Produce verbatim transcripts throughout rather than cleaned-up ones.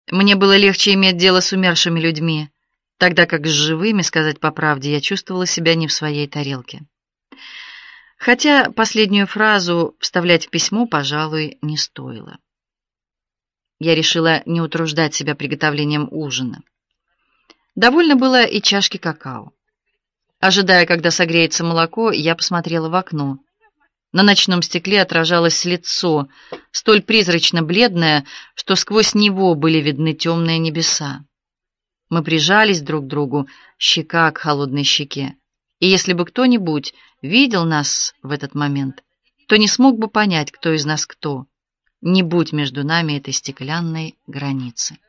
Мне было легче иметь дело с умершими людьми, тогда как с живыми, сказать по правде, я чувствовала себя не в своей тарелке. Хотя последнюю фразу вставлять в письмо, пожалуй, не стоило. Я решила не утруждать себя приготовлением ужина. Довольно было и чашки какао. Ожидая, когда согреется молоко, я посмотрела в окно. На ночном стекле отражалось лицо, столь призрачно бледное, что сквозь него были видны темные небеса. Мы прижались друг к другу, щека к холодной щеке. И если бы кто-нибудь видел нас в этот момент, то не смог бы понять, кто из нас кто, не будь между нами этой стеклянной границы.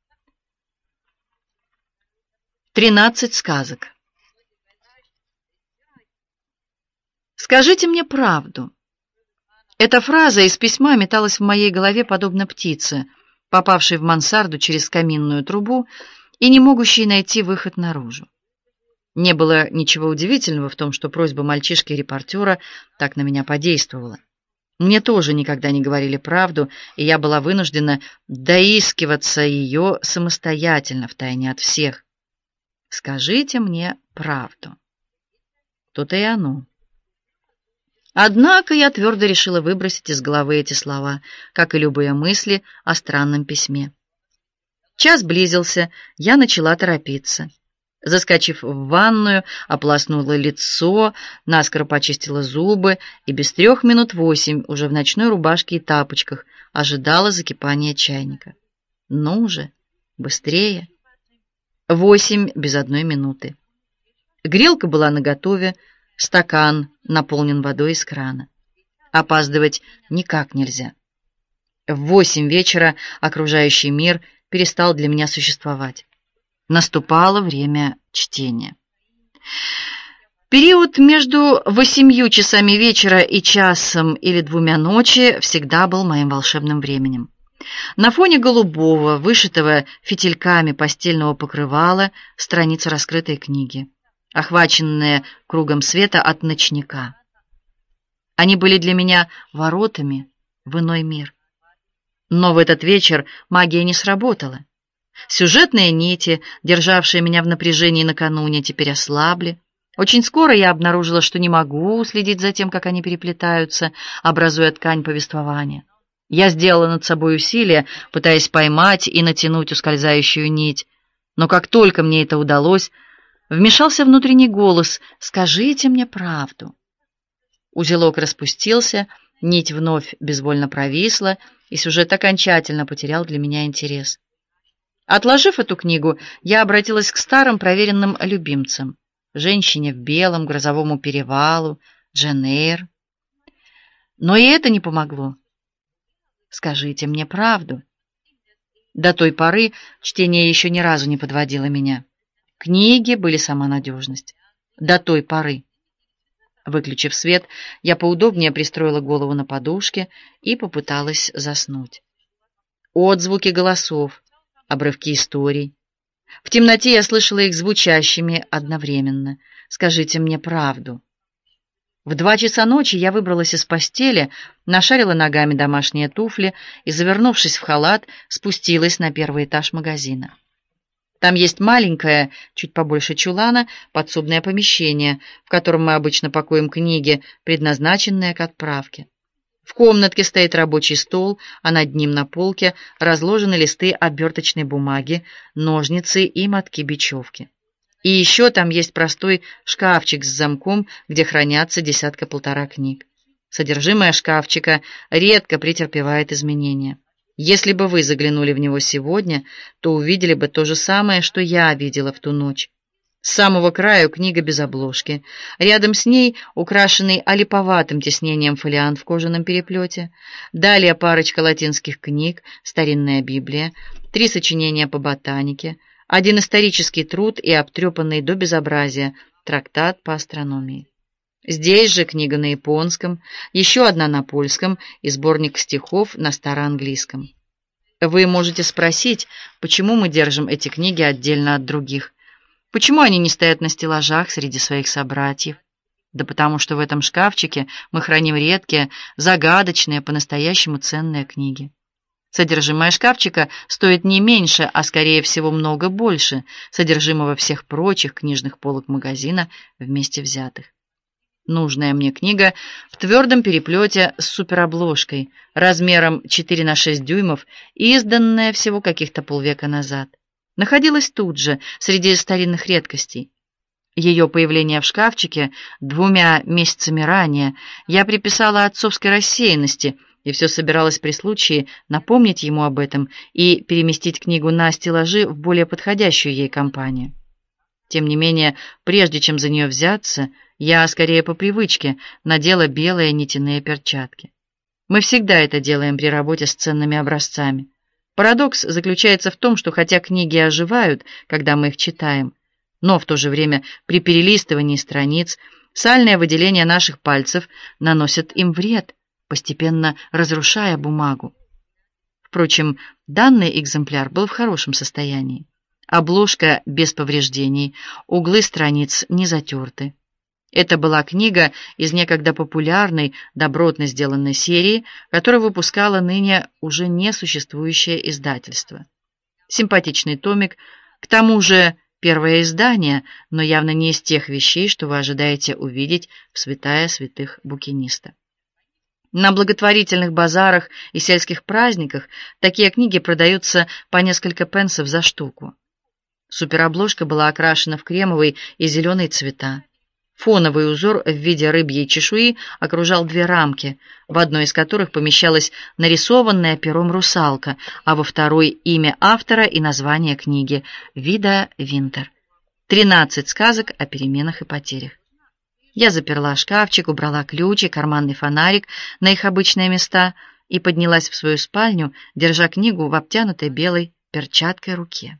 Тринадцать сказок. Скажите мне правду. Эта фраза из письма металась в моей голове подобно птице, попавшей в мансарду через каминную трубу и не могущей найти выход наружу. Не было ничего удивительного в том, что просьба мальчишки-репортера так на меня подействовала. Мне тоже никогда не говорили правду, и я была вынуждена доискиваться ее самостоятельно, втайне от всех. Скажите мне правду. То-то и оно. Однако я твердо решила выбросить из головы эти слова, как и любые мысли о странном письме. Час близился, я начала торопиться. Заскочив в ванную, ополоснула лицо, наскоро почистила зубы и без трех минут восемь уже в ночной рубашке и тапочках ожидала закипания чайника. Ну же, быстрее. Восемь без одной минуты. Грелка была наготове, стакан наполнен водой из крана. Опаздывать никак нельзя. В восемь вечера окружающий мир перестал для меня существовать. Наступало время чтения. Период между восемью часами вечера и часом или двумя ночи всегда был моим волшебным временем. На фоне голубого, вышитого фитильками постельного покрывала, страница раскрытой книги, охваченная кругом света от ночника. Они были для меня воротами в иной мир. Но в этот вечер магия не сработала. Сюжетные нити, державшие меня в напряжении накануне, теперь ослабли. Очень скоро я обнаружила, что не могу следить за тем, как они переплетаются, образуя ткань повествования. Я сделала над собой усилие, пытаясь поймать и натянуть ускользающую нить. Но как только мне это удалось, вмешался внутренний голос: «Скажите мне правду». Узелок распустился, нить вновь безвольно провисла, и сюжет окончательно потерял для меня интерес. Отложив эту книгу, я обратилась к старым проверенным любимцам: «Женщине в белом», «Грозовому перевалу», «Джейн Эйр». Но и это не помогло. Скажите мне правду. До той поры чтение еще ни разу не подводило меня. Книги были сама надежность. До той поры. Выключив свет, я поудобнее пристроила голову на подушке и попыталась заснуть. Отзвуки голосов, обрывки историй. В темноте я слышала их звучащими одновременно. Скажите мне правду. В два часа ночи я выбралась из постели, нашарила ногами домашние туфли и, завернувшись в халат, спустилась на первый этаж магазина. Там есть маленькое, чуть побольше чулана, подсобное помещение, в котором мы обычно пакуем книги, предназначенные к отправке. В комнатке стоит рабочий стол, а над ним на полке разложены листы оберточной бумаги, ножницы и мотки бечевки. И еще там есть простой шкафчик с замком, где хранятся десятка-полтора книг. Содержимое шкафчика редко претерпевает изменения. Если бы вы заглянули в него сегодня, то увидели бы то же самое, что я видела в ту ночь. С самого краю книга без обложки. Рядом с ней украшенный олиповатым тиснением фолиант в кожаном переплете. Далее парочка латинских книг, старинная Библия, три сочинения по ботанике, один исторический труд и обтрепанный до безобразия трактат по астрономии. Здесь же книга на японском, еще одна на польском и сборник стихов на староанглийском. Вы можете спросить, почему мы держим эти книги отдельно от других? Почему они не стоят на стеллажах среди своих собратьев? Да потому что в этом шкафчике мы храним редкие, загадочные, по-настоящему ценные книги. Содержимое шкафчика стоит не меньше, а скорее всего много больше содержимого всех прочих книжных полок магазина вместе взятых. Нужная мне книга в твердом переплете с суперобложкой, размером четыре на шесть дюймов, изданная всего каких-то полвека назад, находилась тут же, среди старинных редкостей. Ее появление в шкафчике двумя месяцами ранее я приписала отцовской рассеянности и все собиралась при случае напомнить ему об этом и переместить книгу на стеллажи в более подходящую ей компанию. Тем не менее, прежде чем за нее взяться, я, скорее по привычке, надела белые нитяные перчатки. Мы всегда это делаем при работе с ценными образцами. Парадокс заключается в том, что хотя книги оживают, когда мы их читаем, но в то же время при перелистывании страниц сальное выделение наших пальцев наносит им вред, постепенно разрушая бумагу. Впрочем, данный экземпляр был в хорошем состоянии. Обложка без повреждений, углы страниц не затерты. Это была книга из некогда популярной, добротно сделанной серии, которую выпускало ныне уже несуществующее издательство. Симпатичный томик, к тому же первое издание, но явно не из тех вещей, что вы ожидаете увидеть в святая святых букиниста. На благотворительных базарах и сельских праздниках такие книги продаются по несколько пенсов за штуку. Суперобложка была окрашена в кремовый и зеленый цвета. Фоновый узор в виде рыбьей чешуи окружал две рамки, в одной из которых помещалась нарисованная пером русалка, а во второй имя автора и название книги «Вида Винтер». Тринадцать сказок о переменах и потерях. Я заперла шкафчик, убрала ключи, карманный фонарик на их обычные места и поднялась в свою спальню, держа книгу в обтянутой белой перчаткой руке.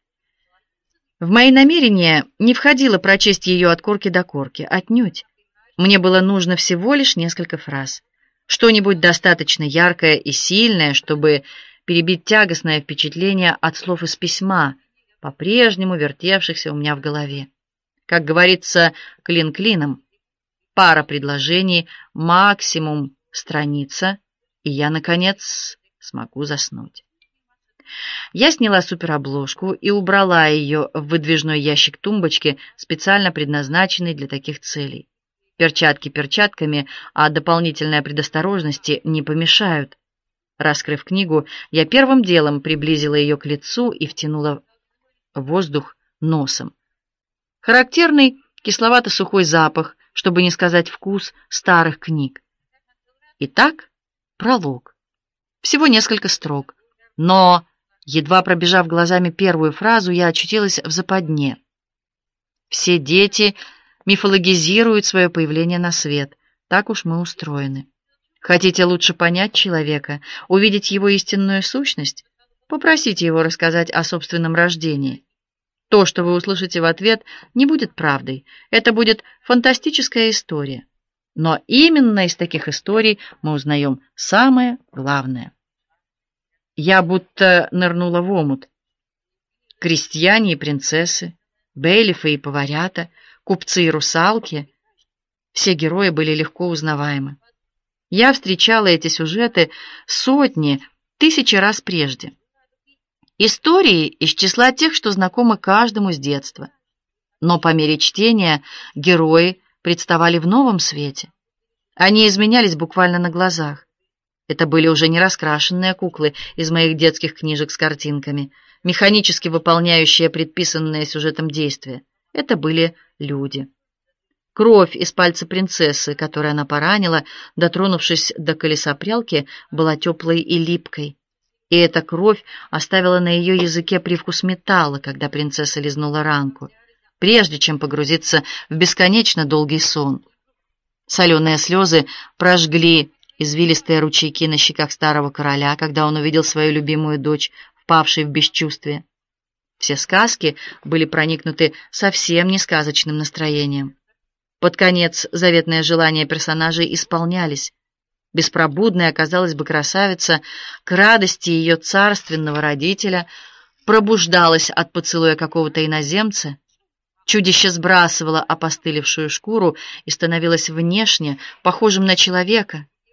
В мои намерения не входило прочесть ее от корки до корки, отнюдь. Мне было нужно всего лишь несколько фраз, что-нибудь достаточно яркое и сильное, чтобы перебить тягостное впечатление от слов из письма, по-прежнему вертевшихся у меня в голове. Как говорится, клин клином. Пара предложений, максимум страница, и я, наконец, смогу заснуть. Я сняла суперобложку и убрала ее в выдвижной ящик тумбочки, специально предназначенный для таких целей. Перчатки перчатками, а дополнительные предосторожности не помешают. Раскрыв книгу, я первым делом приблизила ее к лицу и втянула воздух носом. Характерный кисловато-сухой запах, чтобы не сказать вкус старых книг. Итак, пролог. Всего несколько строк, но едва пробежав глазами первую фразу, я очутилась в западне. Все дети мифологизируют свое появление на свет. Так уж мы устроены. Хотите лучше понять человека, увидеть его истинную сущность? Попросите его рассказать о собственном рождении. То, что вы услышите в ответ, не будет правдой. Это будет фантастическая история. Но именно из таких историй мы узнаем самое главное. Я будто нырнула в омут. Крестьяне и принцессы, бейлифы и поварята, купцы и русалки — все герои были легко узнаваемы. Я встречала эти сюжеты сотни, тысячи раз прежде. Истории из числа тех, что знакомы каждому с детства. Но по мере чтения герои представали в новом свете. Они изменялись буквально на глазах. Это были уже не раскрашенные куклы из моих детских книжек с картинками, механически выполняющие предписанные сюжетом действия. Это были люди. Кровь из пальца принцессы, которую она поранила, дотронувшись до колеса прялки, была теплой и липкой. И эта кровь оставила на ее языке привкус металла, когда принцесса лизнула ранку, прежде чем погрузиться в бесконечно долгий сон. Соленые слезы прожгли извилистые ручейки на щеках старого короля, когда он увидел свою любимую дочь, впавшей в бесчувствие. Все сказки были проникнуты совсем не сказочным настроением. Под конец заветные желания персонажей исполнялись. Беспробудная оказалась бы красавица, к радости ее царственного родителя пробуждалась от поцелуя какого-то иноземца. Чудище сбрасывало опостылевшую шкуру и становилось внешне похожим на человека.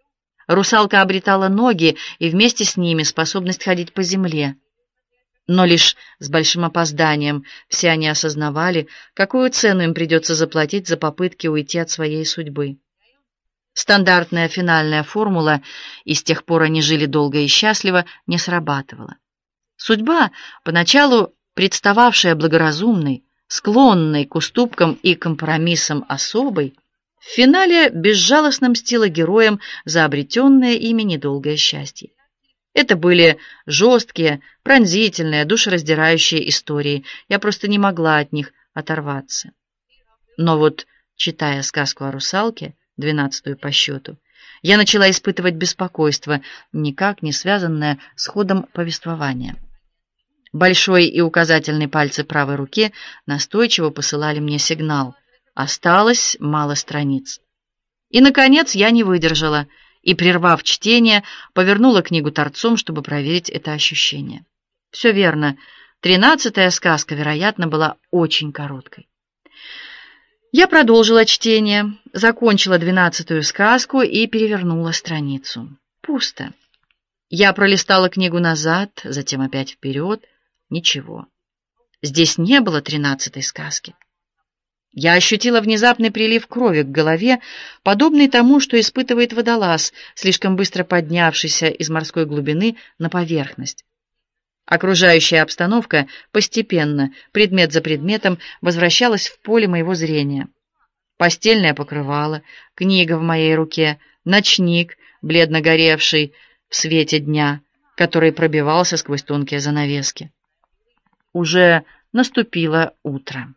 Русалка обретала ноги и вместе с ними способность ходить по земле. Но лишь с большим опозданием все они осознавали, какую цену им придется заплатить за попытки уйти от своей судьбы. Стандартная финальная формула «и с тех пор они жили долго и счастливо» не срабатывала. Судьба, поначалу представавшая благоразумной, склонной к уступкам и компромиссам особой, в финале безжалостно мстила героям за обретенное ими недолгое счастье. Это были жесткие, пронзительные, душераздирающие истории. Я просто не могла от них оторваться. Но вот, читая сказку о русалке, двенадцатую по счету, я начала испытывать беспокойство, никак не связанное с ходом повествования. Большой и указательный пальцы правой руки настойчиво посылали мне сигнал. Осталось мало страниц. И, наконец, я не выдержала и, прервав чтение, повернула книгу торцом, чтобы проверить это ощущение. Все верно. Тринадцатая сказка, вероятно, была очень короткой. Я продолжила чтение, закончила двенадцатую сказку и перевернула страницу. Пусто. Я пролистала книгу назад, затем опять вперед. Ничего. Здесь не было тринадцатой сказки. Я ощутила внезапный прилив крови к голове, подобный тому, что испытывает водолаз, слишком быстро поднявшийся из морской глубины на поверхность. Окружающая обстановка постепенно, предмет за предметом, возвращалась в поле моего зрения. Постельное покрывало, книга в моей руке, ночник, бледно горевший в свете дня, который пробивался сквозь тонкие занавески. Уже наступило утро.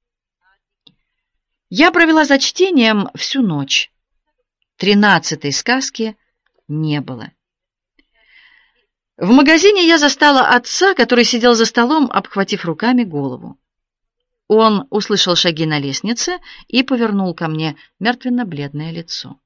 Я провела за чтением всю ночь. Тринадцатой сказки не было. В магазине я застала отца, который сидел за столом, обхватив руками голову. Он услышал шаги на лестнице и повернул ко мне мертвенно-бледное лицо.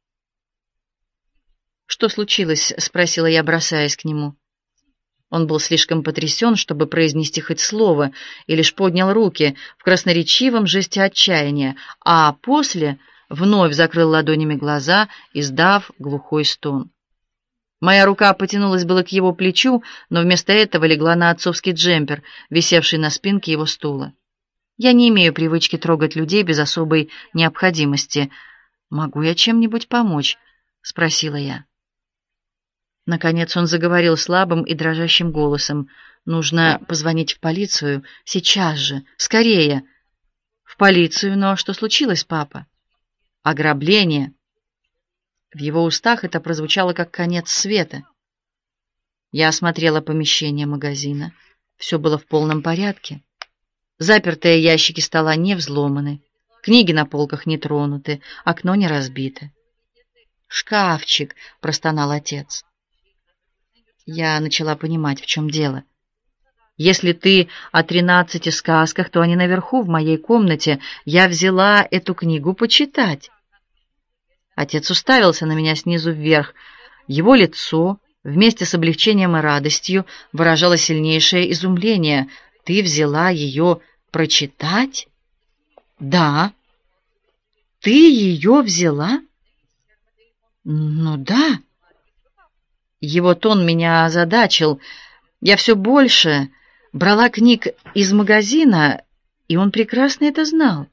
«Что случилось?» — спросила я, бросаясь к нему. Он был слишком потрясен, чтобы произнести хоть слово, и лишь поднял руки в красноречивом жесте отчаяния, а после вновь закрыл ладонями глаза, издав глухой стон. Моя рука потянулась было к его плечу, но вместо этого легла на отцовский джемпер, висевший на спинке его стула. Я не имею привычки трогать людей без особой необходимости. «Могу я чем-нибудь помочь?» — спросила я. Наконец он заговорил слабым и дрожащим голосом. «Нужно позвонить в полицию. Сейчас же. Скорее!» «В полицию? Но что случилось, папа?» «Ограбление!» В его устах это прозвучало как конец света. Я осмотрела помещение магазина. Все было в полном порядке. Запертые ящики стола не взломаны, книги на полках не тронуты, окно не разбито. «Шкафчик!» — простонал отец. Я начала понимать, в чем дело. «Если ты о тринадцати сказках, то они наверху, в моей комнате. Я взяла эту книгу почитать». Отец уставился на меня снизу вверх. Его лицо, вместе с облегчением и радостью, выражало сильнейшее изумление. «Ты взяла ее прочитать?» «Да». «Ты ее взяла?» «Ну да». Его тон меня озадачил. Я все больше брала книг из магазина, и он прекрасно это знал.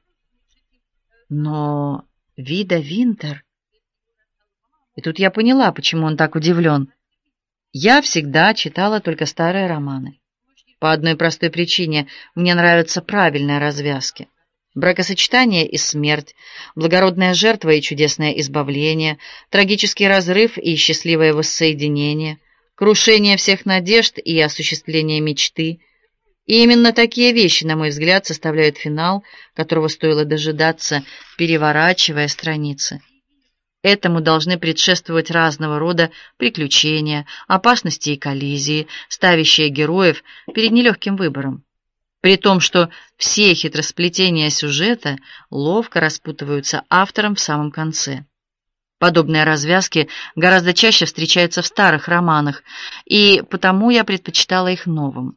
Но Вида Винтер... И тут я поняла, почему он так удивлен. Я всегда читала только старые романы. По одной простой причине: мне нравятся правильные развязки. Бракосочетание и смерть, благородная жертва и чудесное избавление, трагический разрыв и счастливое воссоединение, крушение всех надежд и осуществление мечты. И именно такие вещи, на мой взгляд, составляют финал, которого стоило дожидаться, переворачивая страницы. Этому должны предшествовать разного рода приключения, опасности и коллизии, ставящие героев перед нелегким выбором. При том, что все хитросплетения сюжета ловко распутываются автором в самом конце. Подобные развязки гораздо чаще встречаются в старых романах, и потому я предпочитала их новым.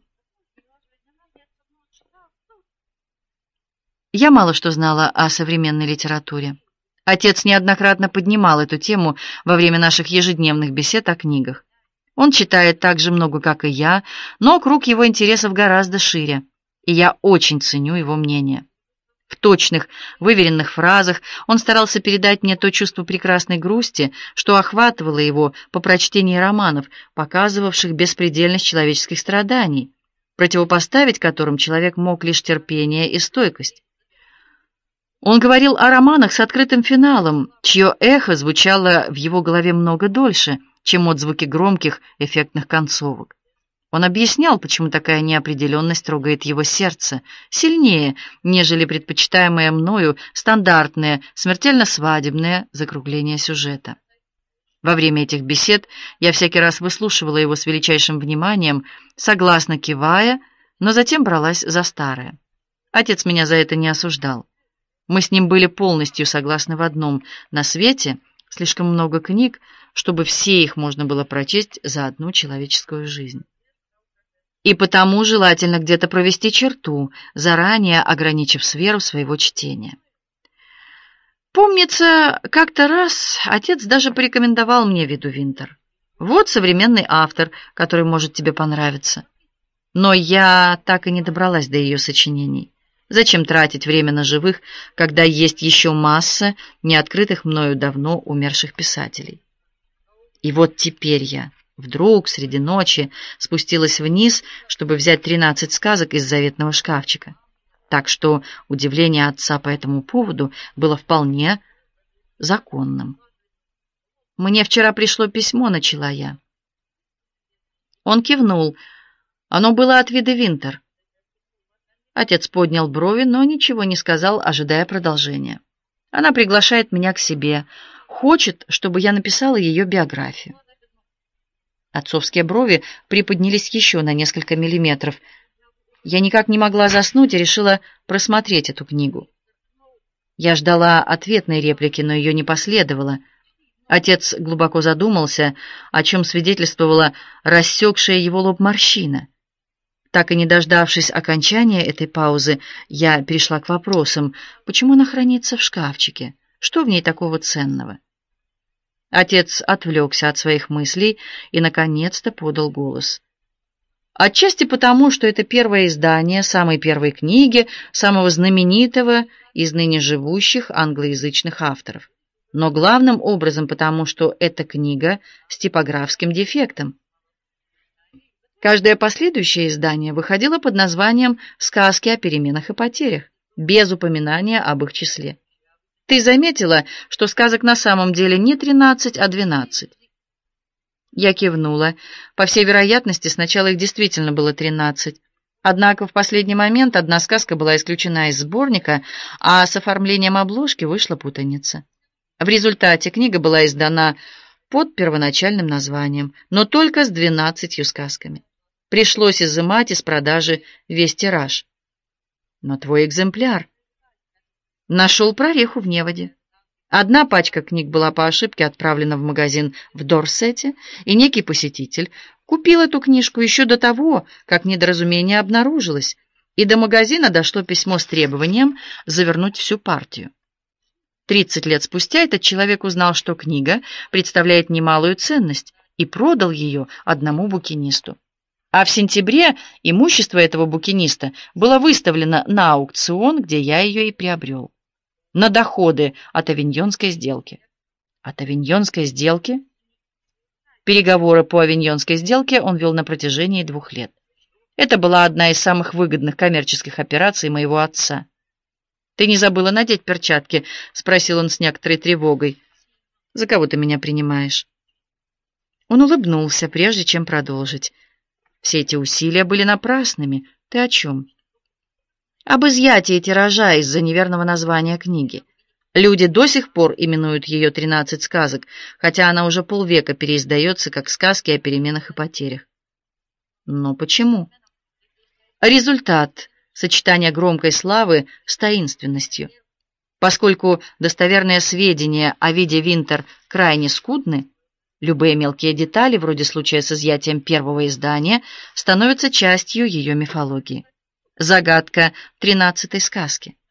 Я мало что знала о современной литературе. Отец неоднократно поднимал эту тему во время наших ежедневных бесед о книгах. Он читает так же много, как и я, но круг его интересов гораздо шире, и я очень ценю его мнение. В точных, выверенных фразах он старался передать мне то чувство прекрасной грусти, что охватывало его по прочтении романов, показывавших беспредельность человеческих страданий, противопоставить которым человек мог лишь терпение и стойкость. Он говорил о романах с открытым финалом, чье эхо звучало в его голове много дольше, чем отзвуки громких эффектных концовок. Он объяснял, почему такая неопределенность трогает его сердце сильнее, нежели предпочитаемое мною стандартное, смертельно свадебное закругление сюжета. Во время этих бесед я всякий раз выслушивала его с величайшим вниманием, согласно кивая, но затем бралась за старое. Отец меня за это не осуждал. Мы с ним были полностью согласны в одном: на свете слишком много книг, чтобы все их можно было прочесть за одну человеческую жизнь. И потому желательно где-то провести черту, заранее ограничив сферу своего чтения. Помнится, как-то раз отец даже порекомендовал мне Виду Винтер. Вот современный автор, который может тебе понравиться. Но я так и не добралась до ее сочинений. Зачем тратить время на живых, когда есть еще масса неоткрытых мною давно умерших писателей? И вот теперь я вдруг среди ночи спустилась вниз, чтобы взять тринадцать сказок из заветного шкафчика. Так что удивление отца по этому поводу было вполне законным. «Мне вчера пришло письмо», — начала я. Он кивнул. Оно было от Виды Винтер. Отец поднял брови, но ничего не сказал, ожидая продолжения. Она приглашает меня к себе, хочет, чтобы я написала ее биографию. Отцовские брови приподнялись еще на несколько миллиметров. Я никак не могла заснуть и решила просмотреть эту книгу. Я ждала ответной реплики, но ее не последовало. Отец глубоко задумался, о чем свидетельствовала рассекшая его лоб морщина. Так и не дождавшись окончания этой паузы, я перешла к вопросам: почему она хранится в шкафчике? Что в ней такого ценного? Отец отвлекся от своих мыслей и наконец-то подал голос. Отчасти потому, что это первое издание самой первой книги самого знаменитого из ныне живущих англоязычных авторов. Но главным образом потому, что эта книга с типографским дефектом. Каждое последующее издание выходило под названием «Сказки о переменах и потерях», без упоминания об их числе. Ты заметила, что сказок на самом деле не тринадцать, а двенадцать? Я кивнула. По всей вероятности, сначала их действительно было тринадцать. Однако в последний момент одна сказка была исключена из сборника, а с оформлением обложки вышла путаница. В результате книга была издана под первоначальным названием, но только с двенадцатью сказками. Пришлось изымать из продажи весь тираж. Но твой экземпляр нашел прореху в неводе. Одна пачка книг была по ошибке отправлена в магазин в Дорсете, и некий посетитель купил эту книжку еще до того, как недоразумение обнаружилось, и до магазина дошло письмо с требованием завернуть всю партию. Тридцать лет спустя этот человек узнал, что книга представляет немалую ценность, и продал ее одному букинисту. А в сентябре имущество этого букиниста было выставлено на аукцион, где я ее и приобрел. На доходы от авиньонской сделки. От авиньонской сделки? Переговоры по авиньонской сделке он вел на протяжении двух лет. Это была одна из самых выгодных коммерческих операций моего отца. «Ты не забыла надеть перчатки?» — спросил он с некоторой тревогой. «За кого ты меня принимаешь?» Он улыбнулся, прежде чем продолжить. «Все эти усилия были напрасными. Ты о чем?» «Об изъятии тиража из-за неверного названия книги. Люди до сих пор именуют ее «тринадцать сказок», хотя она уже полвека переиздается как сказки о переменах и потерях». «Но почему?» «Результат сочетания громкой славы с таинственностью. Поскольку достоверные сведения о Виде Винтер крайне скудны, любые мелкие детали, вроде случая с изъятием первого издания, становятся частью ее мифологии. Загадка тринадцатой сказки.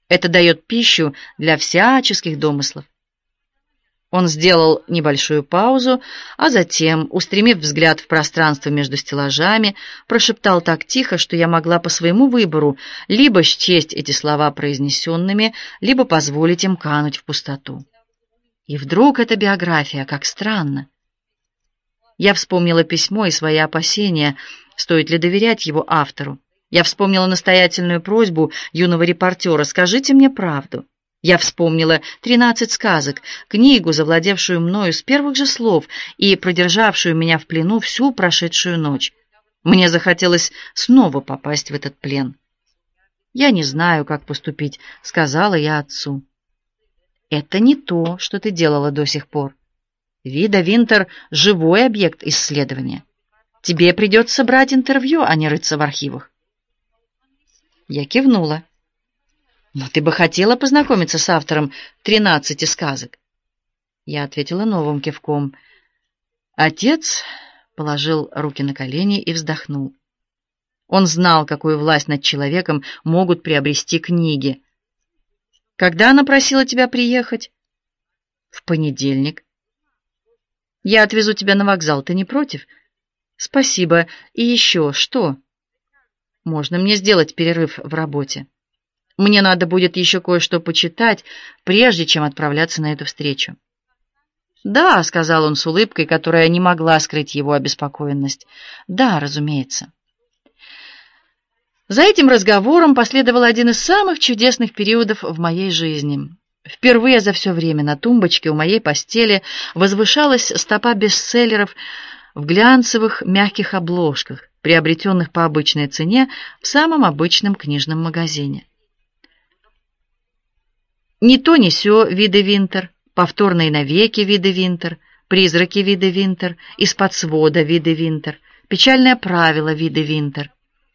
Это дает пищу для всяческих домыслов. Он сделал небольшую паузу, а затем, устремив взгляд в пространство между стеллажами, прошептал так тихо, что я могла по своему выбору либо счесть эти слова произнесенными, либо позволить им кануть в пустоту. И вдруг эта биография, как странно. Я вспомнила письмо и свои опасения, стоит ли доверять его автору. Я вспомнила настоятельную просьбу юного репортера: «Скажите мне правду». Я вспомнила «Тринадцать сказок», книгу, завладевшую мною с первых же слов и продержавшую меня в плену всю прошедшую ночь. Мне захотелось снова попасть в этот плен. «Я не знаю, как поступить», — сказала я отцу. «Это не то, что ты делала до сих пор. Вида Винтер — живой объект исследования. Тебе придется брать интервью, а не рыться в архивах». Я кивнула. «Но ты бы хотела познакомиться с автором тринадцати сказок?» Я ответила новым кивком. Отец положил руки на колени и вздохнул. Он знал, какую власть над человеком могут приобрести книги. «Когда она просила тебя приехать?» «В понедельник». «Я отвезу тебя на вокзал, ты не против?» «Спасибо. И еще что?» «Можно мне сделать перерыв в работе? Мне надо будет еще кое-что почитать, прежде чем отправляться на эту встречу». «Да», — сказал он с улыбкой, которая не могла скрыть его обеспокоенность. «Да, разумеется». За этим разговором последовал один из самых чудесных периодов в моей жизни. Впервые за все время на тумбочке у моей постели возвышалась стопа бестселлеров в глянцевых мягких обложках, приобретенных по обычной цене в самом обычном книжном магазине. «Ни то, ни сё» Виды Винтер, «Повторные навеки» Виды Винтер, «Призраки» Виды Винтер, «Из-под свода» Виды Винтер, «Печальное правило» Виды Винтер,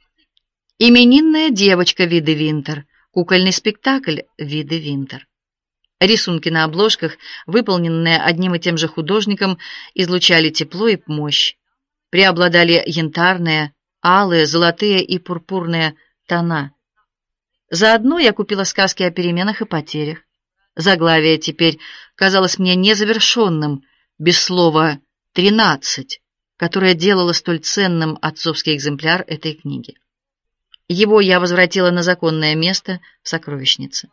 «Именинная девочка» Виды Винтер, «Кукольный спектакль» Виды Винтер. Рисунки на обложках, выполненные одним и тем же художником, излучали тепло и мощь. Преобладали янтарные, алые, золотые и пурпурные тона. Заодно я купила сказки о переменах и потерях. Заглавие теперь казалось мне незавершенным, без слова «тринадцать», которое делало столь ценным отцовский экземпляр этой книги. Его я возвратила на законное место в сокровищнице.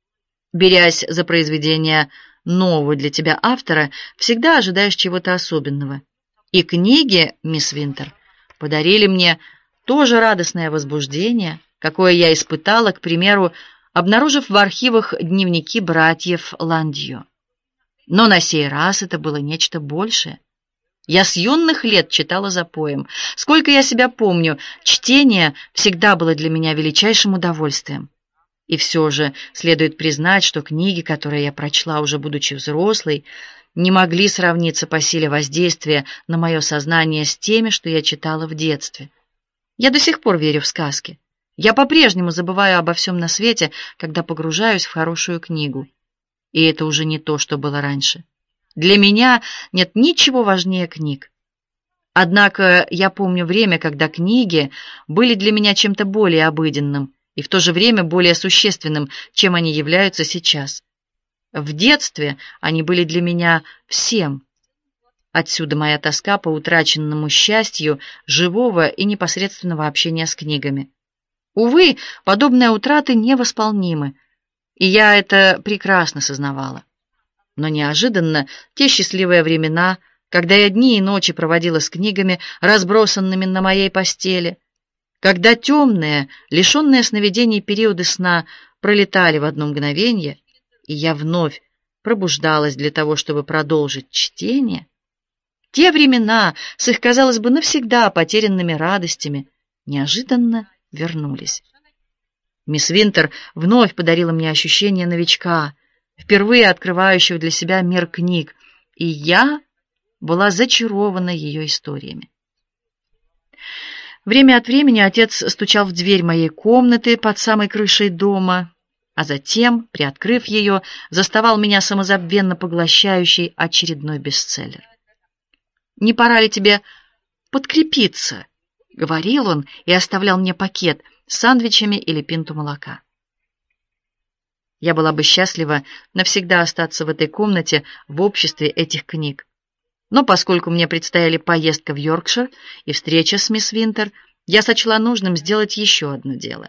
Берясь за произведение нового для тебя автора, всегда ожидаешь чего-то особенного. И книги «Мисс Винтер» подарили мне то же радостное возбуждение, какое я испытала, к примеру, обнаружив в архивах дневники братьев Ландьё. Но на сей раз это было нечто большее. Я с юных лет читала запоем. Сколько я себя помню, чтение всегда было для меня величайшим удовольствием. И все же следует признать, что книги, которые я прочла уже будучи взрослой, не могли сравниться по силе воздействия на мое сознание с теми, что я читала в детстве. Я до сих пор верю в сказки. Я по-прежнему забываю обо всем на свете, когда погружаюсь в хорошую книгу. И это уже не то, что было раньше. Для меня нет ничего важнее книг. Однако я помню время, когда книги были для меня чем-то более обыденным и в то же время более существенным, чем они являются сейчас. В детстве они были для меня всем. Отсюда моя тоска по утраченному счастью живого и непосредственного общения с книгами. Увы, подобные утраты невосполнимы, и я это прекрасно сознавала. Но неожиданно те счастливые времена, когда я дни и ночи проводила с книгами, разбросанными на моей постели, когда темные, лишенные сновидений периоды сна пролетали в одно мгновение, и я вновь пробуждалась для того, чтобы продолжить чтение, те времена с их, казалось бы, навсегда потерянными радостями неожиданно вернулись. Мисс Винтер вновь подарила мне ощущение новичка, впервые открывающего для себя мир книг, и я была зачарована ее историями. Время от времени отец стучал в дверь моей комнаты под самой крышей дома, а затем, приоткрыв ее, заставал меня самозабвенно поглощающей очередной бестселлер. «Не пора ли тебе подкрепиться?» — говорил он и оставлял мне пакет с сандвичами или пинту молока. Я была бы счастлива навсегда остаться в этой комнате в обществе этих книг. Но поскольку мне предстояли поездка в Йоркшир и встреча с мисс Винтер, я сочла нужным сделать еще одно дело.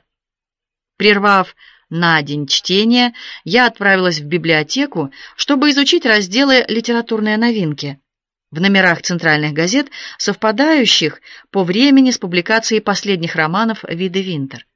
Прервав на день чтение, я отправилась в библиотеку, чтобы изучить разделы «Литературные новинки» в номерах центральных газет, совпадающих по времени с публикацией последних романов Виды Винтер.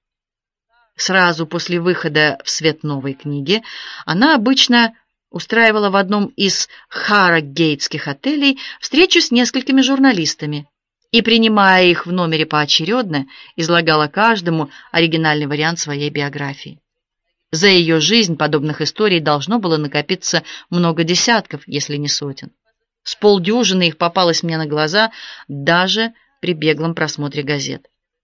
Сразу после выхода в свет новой книги она обычно устраивала в одном из харрогейтских отелей встречу с несколькими журналистами и, принимая их в номере поочередно, излагала каждому оригинальный вариант своей биографии. За ее жизнь подобных историй должно было накопиться много десятков, если не сотен. С полдюжины их попалось мне на глаза даже при беглом просмотре газет.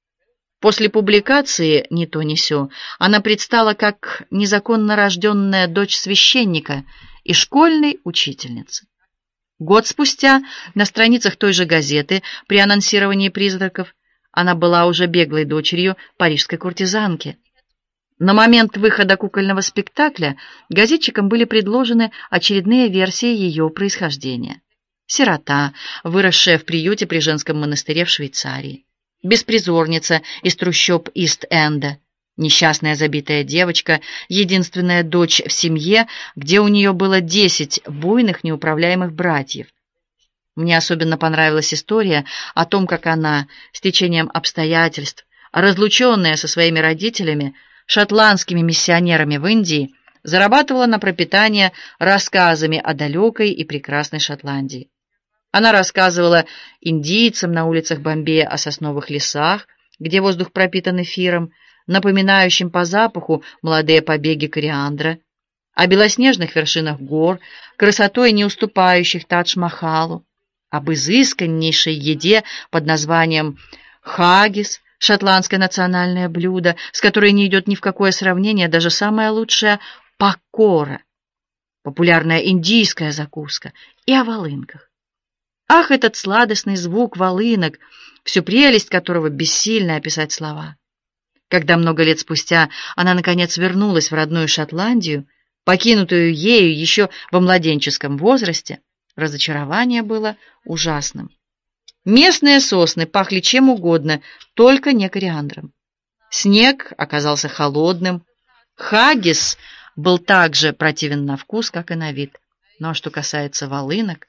После публикации «Ни то ни сё» она предстала как незаконно рожденная дочь священника и школьной учительницы. Год спустя на страницах той же газеты при анонсировании призраков она была уже беглой дочерью парижской куртизанки. На момент выхода кукольного спектакля газетчикам были предложены очередные версии ее происхождения. Сирота, выросшая в приюте при женском монастыре в Швейцарии. Беспризорница из трущоб Ист-Энда. Несчастная забитая девочка, единственная дочь в семье, где у нее было десять буйных неуправляемых братьев. Мне особенно понравилась история о том, как она, с течением обстоятельств, разлученная со своими родителями, шотландскими миссионерами в Индии, зарабатывала на пропитание рассказами о далекой и прекрасной Шотландии. Она рассказывала индийцам на улицах Бомбея о сосновых лесах, где воздух пропитан эфиром, напоминающим по запаху молодые побеги кориандра, о белоснежных вершинах гор, красотой не уступающих Тадж-Махалу, об изысканнейшей еде под названием хаггис, шотландское национальное блюдо, с которой не идет ни в какое сравнение даже самая лучшая пакора, популярная индийская закуска, и о волынках. Ах, этот сладостный звук волынок, всю прелесть которого бессильно описать слова. Когда много лет спустя она, наконец, вернулась в родную Шотландию, покинутую ею еще во младенческом возрасте, разочарование было ужасным. Местные сосны пахли чем угодно, только не кориандром. Снег оказался холодным. Хаггис был так же противен на вкус, как и на вид. Но что касается волынок...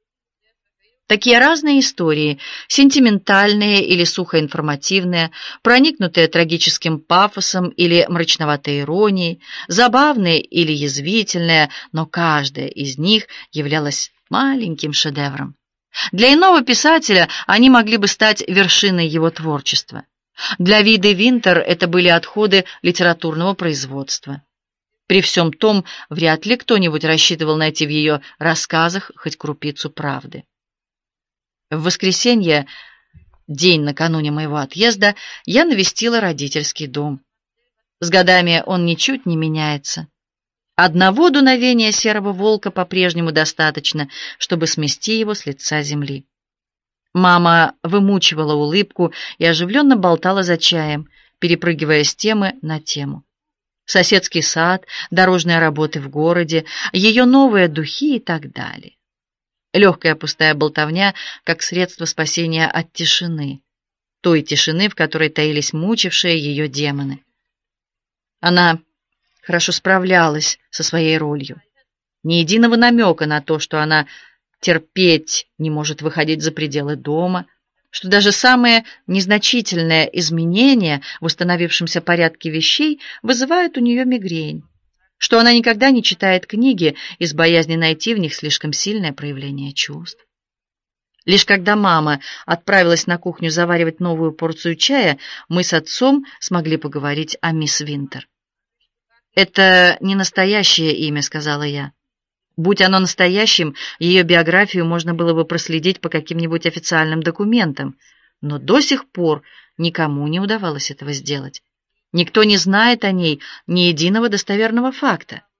Такие разные истории, сентиментальные или сухоинформативные, проникнутые трагическим пафосом или мрачноватой иронией, забавные или язвительные, но каждая из них являлась маленьким шедевром. Для иного писателя они могли бы стать вершиной его творчества. Для Виды Винтер это были отходы литературного производства. При всем том, вряд ли кто-нибудь рассчитывал найти в ее рассказах хоть крупицу правды. В воскресенье, день накануне моего отъезда, я навестила родительский дом. С годами он ничуть не меняется. Одного дуновения серого волка по-прежнему достаточно, чтобы смести его с лица земли. Мама вымучивала улыбку и оживленно болтала за чаем, перепрыгивая с темы на тему. Соседский сад, дорожные работы в городе, ее новые духи и так далее. Легкая пустая болтовня как средство спасения от тишины, той тишины, в которой таились мучившие ее демоны. Она хорошо справлялась со своей ролью. Ни единого намека на то, что она терпеть не может выходить за пределы дома, что даже самые незначительные изменения в установившемся порядке вещей вызывают у нее мигрень, что она никогда не читает книги из боязни найти в них слишком сильное проявление чувств. Лишь когда мама отправилась на кухню заваривать новую порцию чая, мы с отцом смогли поговорить о мисс Винтер. «Это не настоящее имя», — сказала я. «Будь оно настоящим, ее биографию можно было бы проследить по каким-нибудь официальным документам, но до сих пор никому не удавалось этого сделать. Никто не знает о ней ни единого достоверного факта.